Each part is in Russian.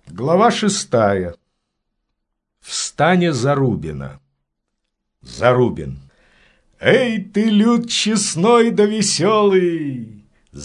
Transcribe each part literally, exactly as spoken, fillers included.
Глава шестая. В стане Зарубина. Зарубин. Эй ты, люд честной да веселый,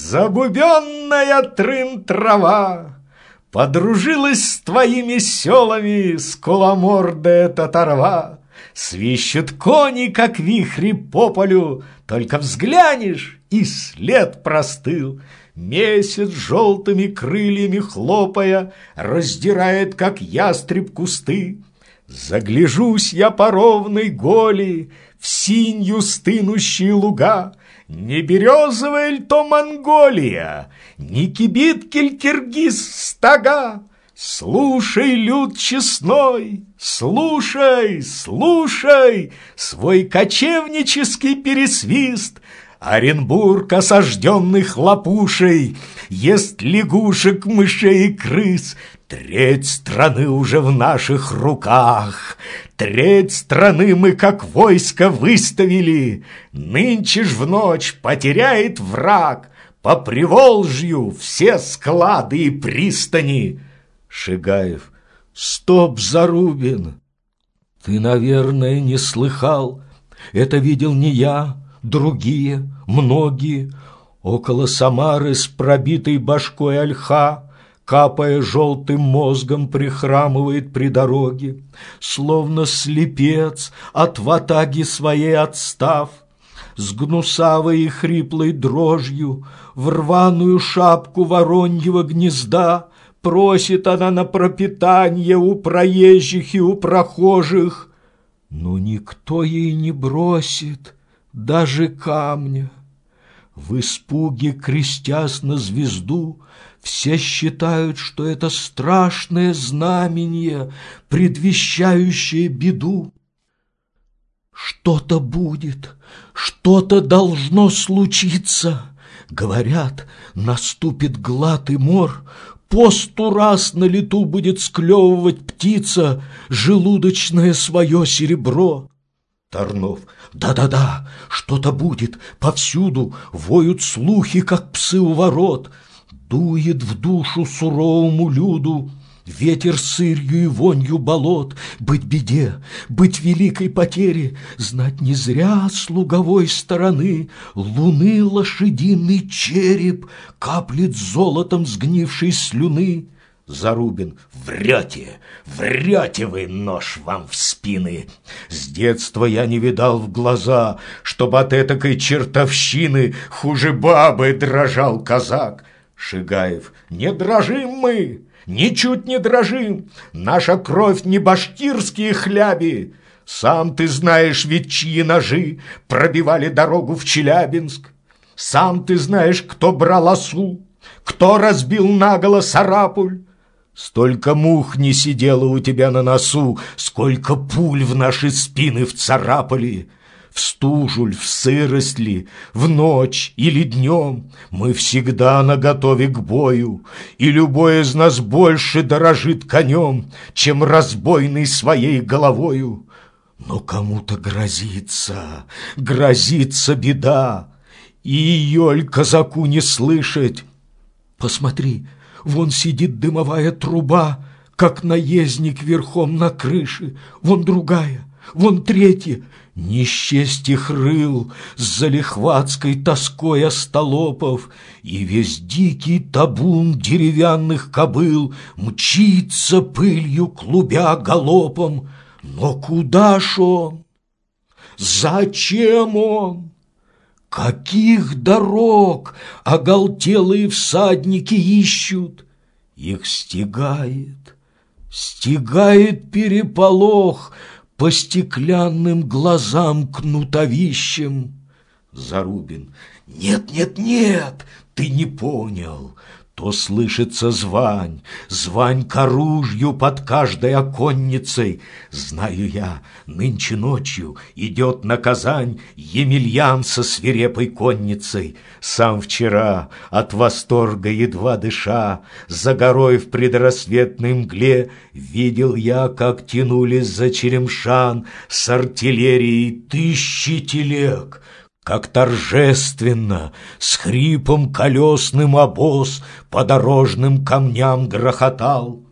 забубенная трын-трава, подружилась с твоими селами скуломордая татарва. Свищут кони, как вихри по полю, только взглянешь, и след простыл. Месяц желтыми крыльями хлопая раздирает, как ястреб, кусты. Загляжусь я по ровной голи в синью стынущие луга. Не березовая ль то Монголия, не кибиткель Киргиз стога. Слушай, люд честной, слушай, слушай свой кочевнический пересвист. Оренбург, осажденный хлопушей, ест лягушек, мышей и крыс. Треть страны уже в наших руках, треть страны мы как войско выставили. Нынче ж в ночь потеряет враг по Приволжью все склады и пристани. Шигаев. Стоп, Зарубин! Ты, наверное, не слыхал. Это видел не я, другие, многие. Около Самары с пробитой башкой ольха, капая желтым мозгом, прихрамывает при дороге, словно слепец от ватаги своей отстав. С гнусавой и хриплой дрожью в рваную шапку вороньего гнезда просит она на пропитание у проезжих и у прохожих, но никто ей не бросит даже камня. В испуге, крестясь на звезду, все считают, что это страшное знамение, предвещающее беду. Что-то будет, что-то должно случиться. Говорят, наступит глад и мор, по сто раз на лету будет склевывать птица желудочное свое серебро. Тарнов. Да-да-да, что-то будет, повсюду воют слухи, как псы у ворот. Дует в душу суровому люду ветер сырью и вонью болот. Быть беде, быть великой потере, знать не зря с луговой стороны луны лошадиный череп каплет золотом сгнившей слюны. Зарубин. Врете, врете вы, нож вам в спины. С детства я не видал в глаза, чтоб от этакой чертовщины хуже бабы дрожал казак. Шигаев. Не дрожим мы, ничуть не дрожим. Наша кровь не башкирские хляби. Сам ты знаешь, ведь чьи ножи пробивали дорогу в Челябинск. Сам ты знаешь, кто брал осу, кто разбил наголо Сарапуль. Столько мух не сидело у тебя на носу, сколько пуль в наши спины вцарапали. В стужу ль, в сырость ли, в ночь или днем мы всегда наготове к бою, и любой из нас больше дорожит конем, чем разбойный своей головою. Но кому-то грозится, грозится беда, и ее ль казаку не слышать. Посмотри, вон сидит дымовая труба, как наездник верхом на крыше. Вон другая, вон третья. Не счесть их рыл с залихватской тоской остолопов, и весь дикий табун деревянных кобыл мчится пылью, клубя галопом. Но куда ж он? Зачем он? Каких дорог оголтелые всадники ищут? Их стигает, стигает переполох по стеклянным глазам кнутовищем. Зарубин. Нет, нет, нет, ты не понял. То слышится звань, звань к оружию под каждой оконницей. Знаю я, нынче ночью идет на Казань Емельян со свирепой конницей. Сам вчера, от восторга едва дыша, за горой в предрассветной мгле видел я, как тянулись за Черемшан с артиллерией тысячи телег, как торжественно, с хрипом колесным обоз по дорожным камням грохотал.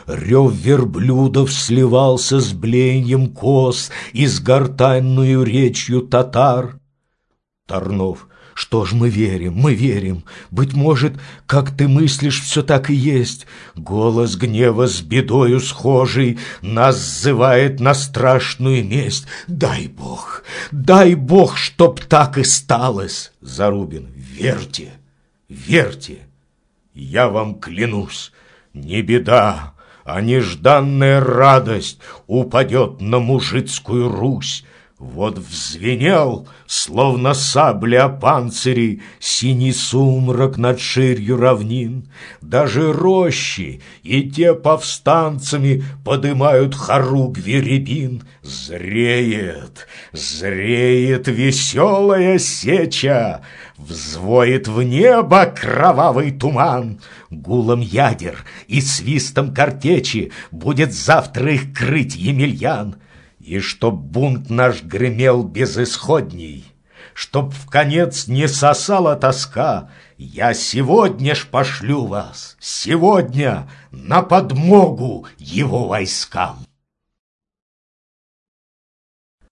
Рев верблюдов сливался с блеяньем коз и с гортанную речью татар. Тарнов. Что ж мы верим, мы верим. Быть может, как ты мыслишь, все так и есть. Голос гнева с бедою схожий нас зывает на страшную месть. Дай Бог, дай Бог, чтоб так и сталось. Зарубин. Верьте, верьте. Я вам клянусь, не беда, а нежданная радость упадет на мужицкую Русь. Вот взвенел, словно сабля о панцире, синий сумрак над ширью равнин. Даже рощи и те повстанцами подымают хоругви рябин. Зреет, зреет веселая сеча, взвоет в небо кровавый туман. Гулом ядер и свистом картечи будет завтра их крыть Емельян. И чтоб бунт наш гремел безысходней, чтоб в конец не сосала тоска, я сегодня ж пошлю вас, сегодня, на подмогу его войскам.